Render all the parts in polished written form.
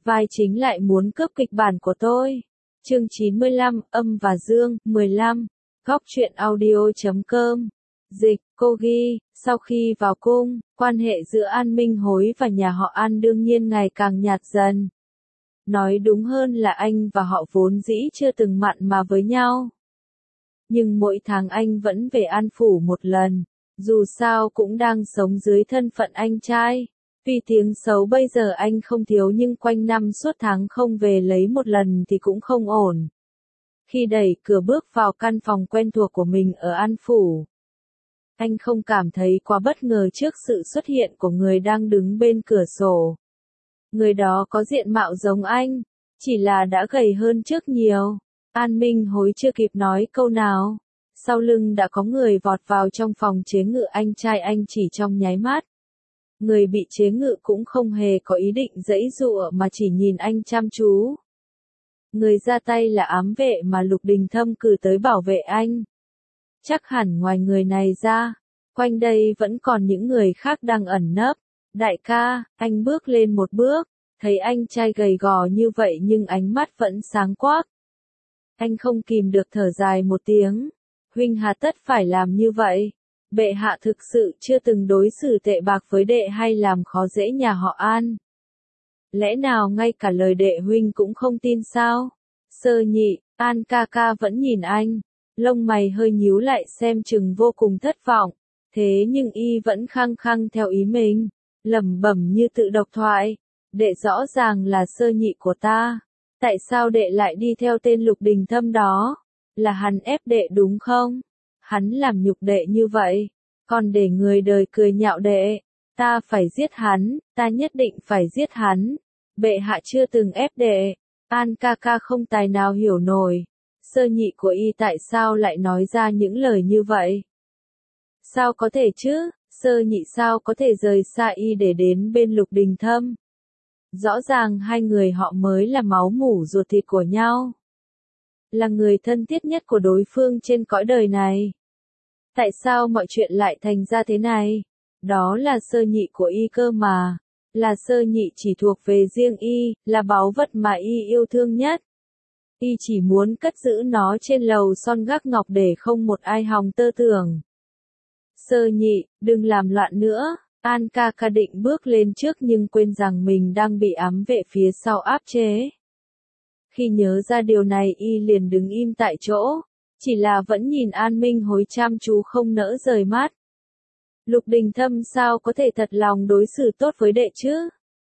vai chính lại muốn cướp kịch bản của tôi. Chương 95, Âm và Dương, 15. Góc truyện audio.com. Dịch, cô ghi, sau khi vào cung, quan hệ giữa An Minh Hối và nhà họ An đương nhiên ngày càng nhạt dần. Nói đúng hơn là anh và họ vốn dĩ chưa từng mặn mà với nhau. Nhưng mỗi tháng anh vẫn về An Phủ một lần, dù sao cũng đang sống dưới thân phận anh trai. Tuy tiếng xấu bây giờ anh không thiếu nhưng quanh năm suốt tháng không về lấy một lần thì cũng không ổn. Khi đẩy cửa bước vào căn phòng quen thuộc của mình ở An Phủ, anh không cảm thấy quá bất ngờ trước sự xuất hiện của người đang đứng bên cửa sổ. Người đó có diện mạo giống anh, chỉ là đã gầy hơn trước nhiều. An Minh Hối chưa kịp nói câu nào, sau lưng đã có người vọt vào trong phòng chế ngự anh trai anh chỉ trong nháy mắt. Người bị chế ngự cũng không hề có ý định giãy giụa mà chỉ nhìn anh chăm chú. Người ra tay là ám vệ mà Lục Đình Thâm cử tới bảo vệ anh. Chắc hẳn ngoài người này ra, quanh đây vẫn còn những người khác đang ẩn nấp. Đại ca, anh bước lên một bước, thấy anh trai gầy gò như vậy nhưng ánh mắt vẫn sáng quắc. Anh không kìm được thở dài một tiếng. Huynh hà tất phải làm như vậy. Bệ hạ thực sự chưa từng đối xử tệ bạc với đệ hay làm khó dễ nhà họ An. Lẽ nào ngay cả lời đệ huynh cũng không tin sao? Sơ Nhị, An ca ca vẫn nhìn anh, lông mày hơi nhíu lại xem chừng vô cùng thất vọng. Thế nhưng y vẫn khăng khăng theo ý mình, lẩm bẩm như tự độc thoại. Đệ rõ ràng là Sơ Nhị của ta. Tại sao đệ lại đi theo tên Lục Đình Thâm đó? Là hắn ép đệ đúng không? Hắn làm nhục đệ như vậy, còn để người đời cười nhạo đệ. Ta phải giết hắn, ta nhất định phải giết hắn. Bệ hạ chưa từng ép đệ. An ca ca không tài nào hiểu nổi. Sơ Nhị của y tại sao lại nói ra những lời như vậy? Sao có thể chứ? Sơ Nhị sao có thể rời xa y để đến bên Lục Đình Thâm? Rõ ràng hai người họ mới là máu mủ ruột thịt của nhau. Là người thân thiết nhất của đối phương trên cõi đời này. Tại sao mọi chuyện lại thành ra thế này? Đó là Sơ Nhị của y cơ mà. Là Sơ Nhị chỉ thuộc về riêng y, là báu vật mà y yêu thương nhất. Y chỉ muốn cất giữ nó trên lầu son gác ngọc để không một ai hòng tơ tưởng. Sơ Nhị, đừng làm loạn nữa. An ca ca định bước lên trước nhưng quên rằng mình đang bị ám vệ phía sau áp chế. Khi nhớ ra điều này y liền đứng im tại chỗ, chỉ là vẫn nhìn An Minh Hối chăm chú không nỡ rời mắt. Lục Đình Thâm sao có thể thật lòng đối xử tốt với đệ chứ?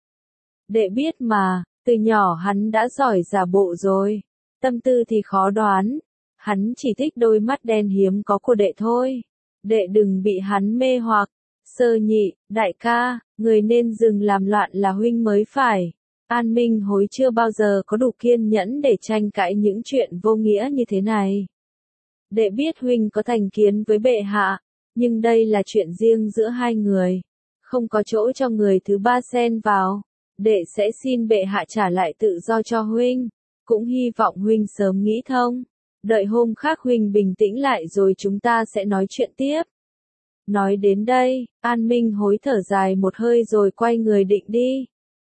Đệ biết mà, từ nhỏ hắn đã giỏi giả bộ rồi, tâm tư thì khó đoán, hắn chỉ thích đôi mắt đen hiếm có của đệ thôi. Đệ đừng bị hắn mê hoặc. Sơ Nhị, đại ca, người nên dừng làm loạn là huynh mới phải. An Minh Hối chưa bao giờ có đủ kiên nhẫn để tranh cãi những chuyện vô nghĩa như thế này. Đệ biết huynh có thành kiến với bệ hạ, nhưng đây là chuyện riêng giữa hai người, không có chỗ cho người thứ ba xen vào. Đệ sẽ xin bệ hạ trả lại tự do cho huynh, cũng hy vọng huynh sớm nghĩ thông. Đợi hôm khác huynh bình tĩnh lại rồi chúng ta sẽ nói chuyện tiếp. Nói đến đây, An Minh Hối thở dài một hơi rồi quay người định đi.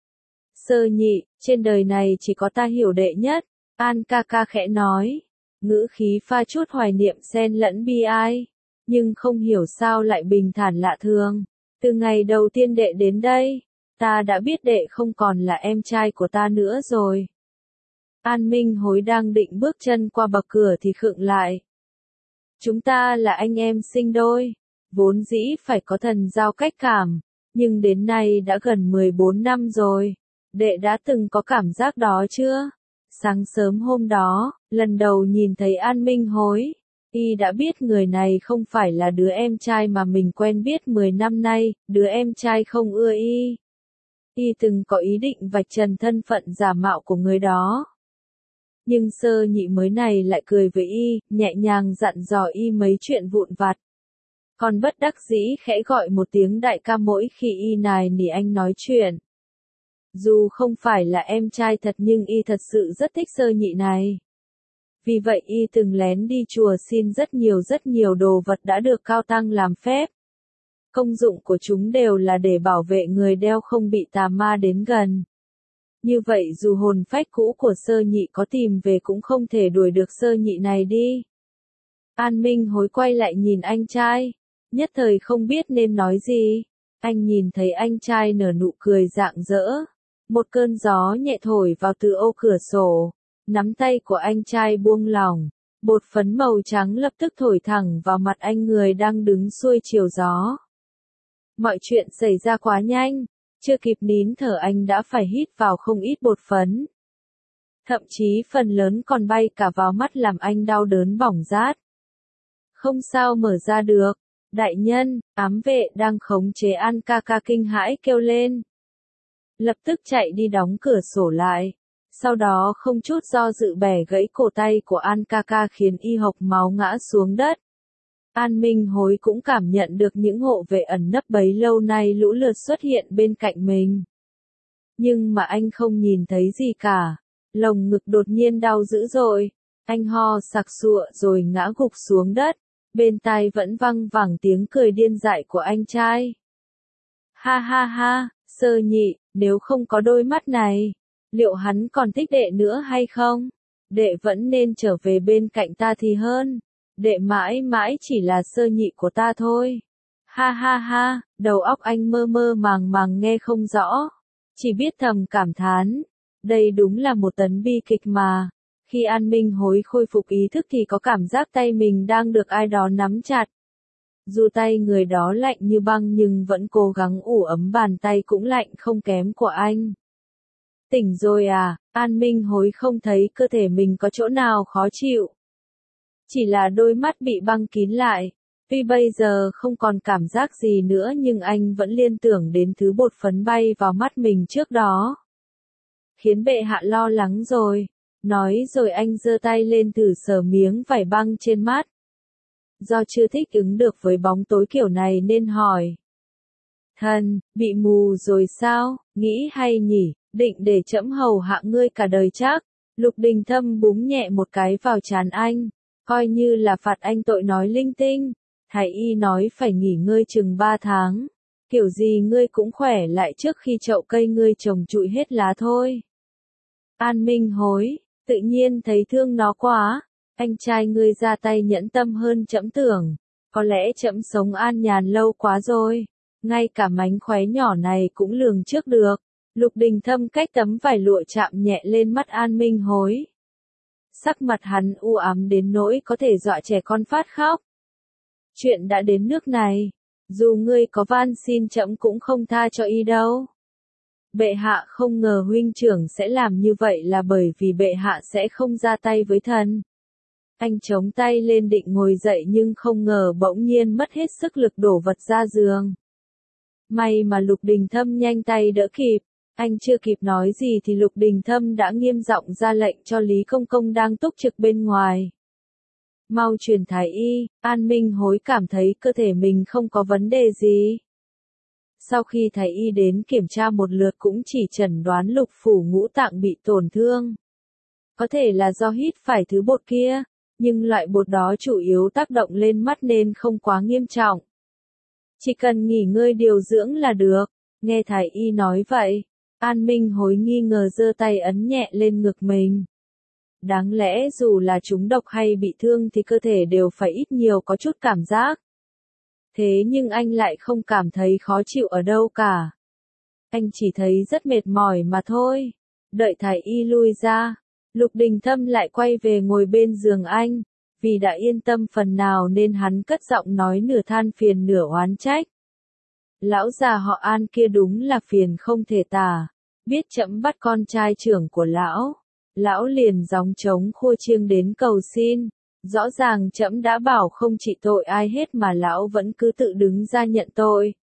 Sơ Nhị, trên đời này chỉ có ta hiểu đệ nhất. An ca ca khẽ nói, ngữ khí pha chút hoài niệm xen lẫn bi ai, nhưng không hiểu sao lại bình thản lạ thường. Từ ngày đầu tiên đệ đến đây, ta đã biết đệ không còn là em trai của ta nữa rồi. An Minh Hối đang định bước chân qua bậc cửa thì khựng lại. Chúng ta là anh em sinh đôi, vốn dĩ phải có thần giao cách cảm, nhưng đến nay đã gần 14 năm rồi. Đệ đã từng có cảm giác đó chưa? Sáng sớm hôm đó, lần đầu nhìn thấy An Minh Hối, y đã biết người này không phải là đứa em trai mà mình quen biết 10 năm nay, đứa em trai không ưa y. Y từng có ý định vạch trần thân phận giả mạo của người đó. Nhưng Sơ Nhị mới này lại cười với y, nhẹ nhàng dặn dò y mấy chuyện vụn vặt. Còn bất đắc dĩ khẽ gọi một tiếng đại ca mỗi khi y nài nỉ anh nói chuyện. Dù không phải là em trai thật nhưng y thật sự rất thích Sơ Nhị này. Vì vậy y từng lén đi chùa xin rất nhiều đồ vật đã được cao tăng làm phép. Công dụng của chúng đều là để bảo vệ người đeo không bị tà ma đến gần. Như vậy dù hồn phách cũ của Sơ Nhị có tìm về cũng không thể đuổi được Sơ Nhị này đi. An Minh Hối quay lại nhìn anh trai, nhất thời không biết nên nói gì. Anh nhìn thấy anh trai nở nụ cười rạng rỡ. Một cơn gió nhẹ thổi vào từ ô cửa sổ. Nắm tay của anh trai buông lỏng. Bột phấn màu trắng lập tức thổi thẳng vào mặt anh người đang đứng xuôi chiều gió. Mọi chuyện xảy ra quá nhanh. Chưa kịp nín thở anh đã phải hít vào không ít bột phấn. Thậm chí phần lớn còn bay cả vào mắt làm anh đau đớn bỏng rát. Không sao mở ra được. Đại nhân, ám vệ đang khống chế An ca ca kinh hãi kêu lên. Lập tức chạy đi đóng cửa sổ lại. Sau đó không chút do dự bẻ gãy cổ tay của An ca ca khiến y hộc máu ngã xuống đất. An Minh Hối cũng cảm nhận được những hộ vệ ẩn nấp bấy lâu nay lũ lượt xuất hiện bên cạnh mình. Nhưng mà anh không nhìn thấy gì cả. Lồng ngực đột nhiên đau dữ dội. Anh ho sặc sụa rồi ngã gục xuống đất. Bên tai vẫn văng vẳng tiếng cười điên dại của anh trai. Ha ha ha, Sơ Nhị, nếu không có đôi mắt này, liệu hắn còn thích đệ nữa hay không? Đệ vẫn nên trở về bên cạnh ta thì hơn. Đệ mãi mãi chỉ là Sơ Nhị của ta thôi. Ha ha ha, đầu óc anh mơ mơ màng màng nghe không rõ. Chỉ biết thầm cảm thán. Đây đúng là một tấn bi kịch mà. Khi An Minh Hối khôi phục ý thức thì có cảm giác tay mình đang được ai đó nắm chặt. Dù tay người đó lạnh như băng nhưng vẫn cố gắng ủ ấm bàn tay cũng lạnh không kém của anh. Tỉnh rồi à, An Minh Hối không thấy cơ thể mình có chỗ nào khó chịu. Chỉ là đôi mắt bị băng kín lại. Tuy bây giờ không còn cảm giác gì nữa nhưng anh vẫn liên tưởng đến thứ bột phấn bay vào mắt mình trước đó. Khiến bệ hạ lo lắng rồi. Nói rồi anh giơ tay lên thử sờ miếng vải băng trên mắt. Do chưa thích ứng được với bóng tối kiểu này nên hỏi. Thần, bị mù rồi sao, nghĩ hay nhỉ, định để trẫm hầu hạ ngươi cả đời chắc. Lục Đình Thâm búng nhẹ một cái vào trán anh, coi như là phạt anh tội nói linh tinh. Thái y nói phải nghỉ ngơi chừng 3 tháng. Kiểu gì ngươi cũng khỏe lại trước khi chậu cây ngươi trồng trụi hết lá thôi. An Minh Hối, tự nhiên thấy thương nó quá. Anh trai ngươi ra tay nhẫn tâm hơn trẫm tưởng. Có lẽ trẫm sống an nhàn lâu quá rồi. Ngay cả mánh khóe nhỏ này cũng lường trước được. Lục Đình Thâm cách tấm vải lụa chạm nhẹ lên mắt An Minh Hối. Sắc mặt hắn u ám đến nỗi có thể dọa trẻ con phát khóc. Chuyện đã đến nước này. Dù ngươi có van xin trẫm cũng không tha cho y đâu. Bệ hạ không ngờ huynh trưởng sẽ làm như vậy là bởi vì bệ hạ sẽ không ra tay với thần. Anh chống tay lên định ngồi dậy nhưng không ngờ bỗng nhiên mất hết sức lực đổ vật ra giường. May mà Lục Đình Thâm nhanh tay đỡ kịp. Anh chưa kịp nói gì thì Lục Đình Thâm đã nghiêm giọng ra lệnh cho Lý Công Công đang túc trực bên ngoài. Mau truyền thái y. An Minh Hối cảm thấy cơ thể mình không có vấn đề gì. Sau khi thái y đến kiểm tra một lượt cũng chỉ chẩn đoán lục phủ ngũ tạng bị tổn thương. Có thể là do hít phải thứ bột kia, nhưng loại bột đó chủ yếu tác động lên mắt nên không quá nghiêm trọng. Chỉ cần nghỉ ngơi điều dưỡng là được. Nghe thái y nói vậy, An Minh Hối nghi ngờ giơ tay ấn nhẹ lên ngực mình. Đáng lẽ dù là trúng độc hay bị thương thì cơ thể đều phải ít nhiều có chút cảm giác. Thế nhưng anh lại không cảm thấy khó chịu ở đâu cả. Anh chỉ thấy rất mệt mỏi mà thôi. Đợi thái y lui ra, Lục Đình Thâm lại quay về ngồi bên giường anh. Vì đã yên tâm phần nào nên hắn cất giọng nói nửa than phiền nửa oán trách. Lão già họ An kia đúng là phiền không thể tả. Biết trẫm bắt con trai trưởng của lão. Lão liền gióng trống khua chiêng đến cầu xin. Rõ ràng trẫm đã bảo không trị tội ai hết mà lão vẫn cứ tự đứng ra nhận tội.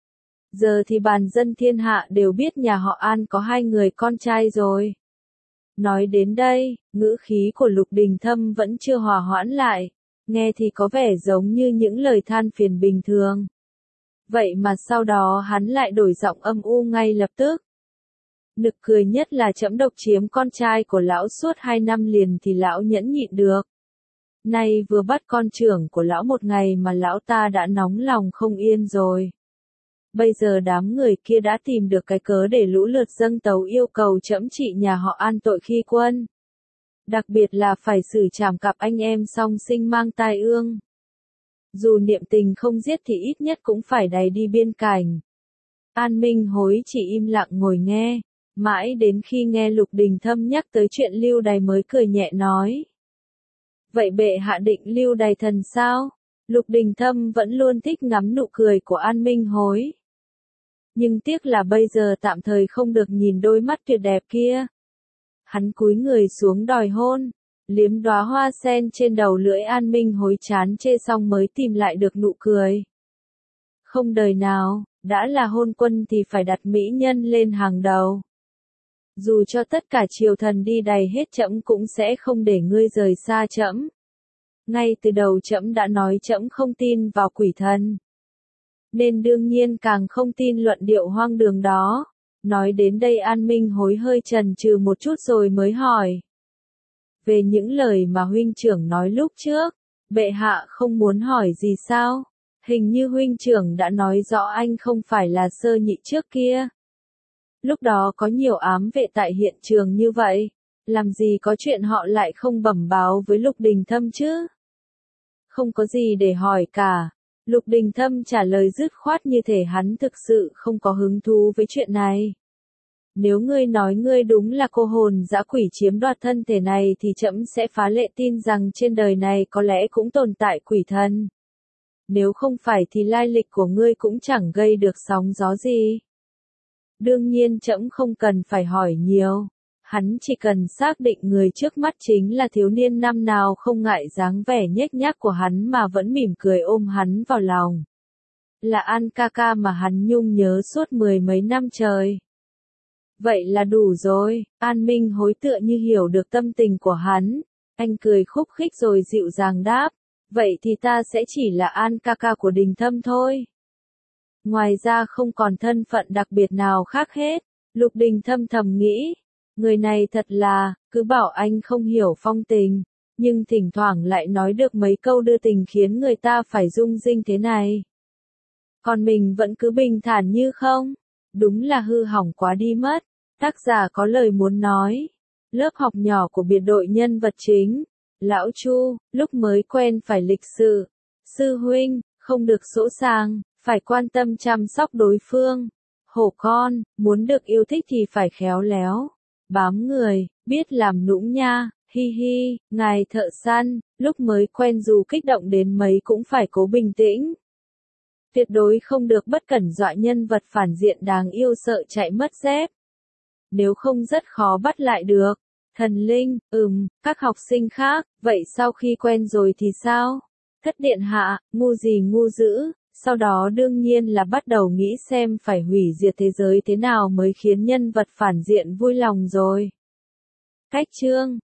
Giờ thì bàn dân thiên hạ đều biết nhà họ An có 2 người con trai rồi. Nói đến đây, ngữ khí của Lục Đình Thâm vẫn chưa hòa hoãn lại. Nghe thì có vẻ giống như những lời than phiền bình thường. Vậy mà sau đó hắn lại đổi giọng âm u ngay lập tức. Nực cười nhất là trẫm độc chiếm con trai của lão suốt 2 năm liền thì lão nhẫn nhịn được. Nay vừa bắt con trưởng của lão một ngày mà lão ta đã nóng lòng không yên rồi. Bây giờ đám người kia đã tìm được cái cớ để lũ lượt dâng tấu yêu cầu trẫm trị nhà họ An tội khi quân. Đặc biệt là phải xử trảm cặp anh em song sinh mang tai ương. Dù niệm tình không giết thì ít nhất cũng phải đày đi biên cảnh. An Minh Hối chỉ im lặng ngồi nghe, mãi đến khi nghe Lục Đình Thâm nhắc tới chuyện lưu đày mới cười nhẹ nói. Vậy bệ hạ định lưu đày thần sao? Lục Đình Thâm vẫn luôn thích ngắm nụ cười của An Minh Hối. Nhưng tiếc là bây giờ tạm thời không được nhìn đôi mắt tuyệt đẹp kia. Hắn cúi người xuống đòi hôn, liếm đóa hoa sen trên đầu lưỡi An Minh Hối chán chê xong mới tìm lại được nụ cười. Không đời nào, đã là hôn quân thì phải đặt mỹ nhân lên hàng đầu. Dù cho tất cả triều thần đi đày hết trẫm cũng sẽ không để ngươi rời xa trẫm. Ngay từ đầu trẫm đã nói trẫm không tin vào quỷ thần. Nên đương nhiên càng không tin luận điệu hoang đường đó. Nói đến đây An Minh Hối hơi chần chừ một chút rồi mới hỏi. Về những lời mà huynh trưởng nói lúc trước, bệ hạ không muốn hỏi gì sao? Hình như huynh trưởng đã nói rõ anh không phải là Sơ Nhị trước kia. Lúc đó có nhiều ám vệ tại hiện trường như vậy, làm gì có chuyện họ lại không bẩm báo với Lục Đình Thâm chứ? Không có gì để hỏi cả. Lục Đình Thâm trả lời dứt khoát như thể hắn thực sự không có hứng thú với chuyện này. Nếu ngươi nói ngươi đúng là cô hồn dã quỷ chiếm đoạt thân thể này thì trẫm sẽ phá lệ tin rằng trên đời này có lẽ cũng tồn tại quỷ thần. Nếu không phải thì lai lịch của ngươi cũng chẳng gây được sóng gió gì. Đương nhiên trẫm không cần phải hỏi nhiều. Hắn chỉ cần xác định người trước mắt chính là thiếu niên năm nào không ngại dáng vẻ nhếch nhác của hắn mà vẫn mỉm cười ôm hắn vào lòng. Là An ca ca mà hắn nhung nhớ suốt mười mấy năm trời. Vậy là đủ rồi, An Minh Hối tựa như hiểu được tâm tình của hắn. Anh cười khúc khích rồi dịu dàng đáp. Vậy thì ta sẽ chỉ là An ca ca của Đình Thâm thôi. Ngoài ra không còn thân phận đặc biệt nào khác hết. Lục Đình Thâm thầm nghĩ. Người này thật là, cứ bảo anh không hiểu phong tình. Nhưng thỉnh thoảng lại nói được mấy câu đưa tình khiến người ta phải rung rinh thế này. Còn mình vẫn cứ bình thản như không. Đúng là hư hỏng quá đi mất. Tác giả có lời muốn nói. Lớp học nhỏ của biệt đội nhân vật chính. Lão Chu, lúc mới quen phải lịch sự. Sư huynh, không được sỗ sàng, phải quan tâm chăm sóc đối phương. Hổ con, muốn được yêu thích thì phải khéo léo. Bám người, biết làm nũng nha, hi hi, ngài thợ săn, lúc mới quen dù kích động đến mấy cũng phải cố bình tĩnh. Tuyệt đối không được bất cẩn dọa nhân vật phản diện đáng yêu sợ chạy mất dép. Nếu không rất khó bắt lại được. Thần linh, các học sinh khác, vậy sau khi quen rồi thì sao? Thất điện hạ, ngu gì ngu dữ, sau đó đương nhiên là bắt đầu nghĩ xem phải hủy diệt thế giới thế nào mới khiến nhân vật phản diện vui lòng rồi. Cách chương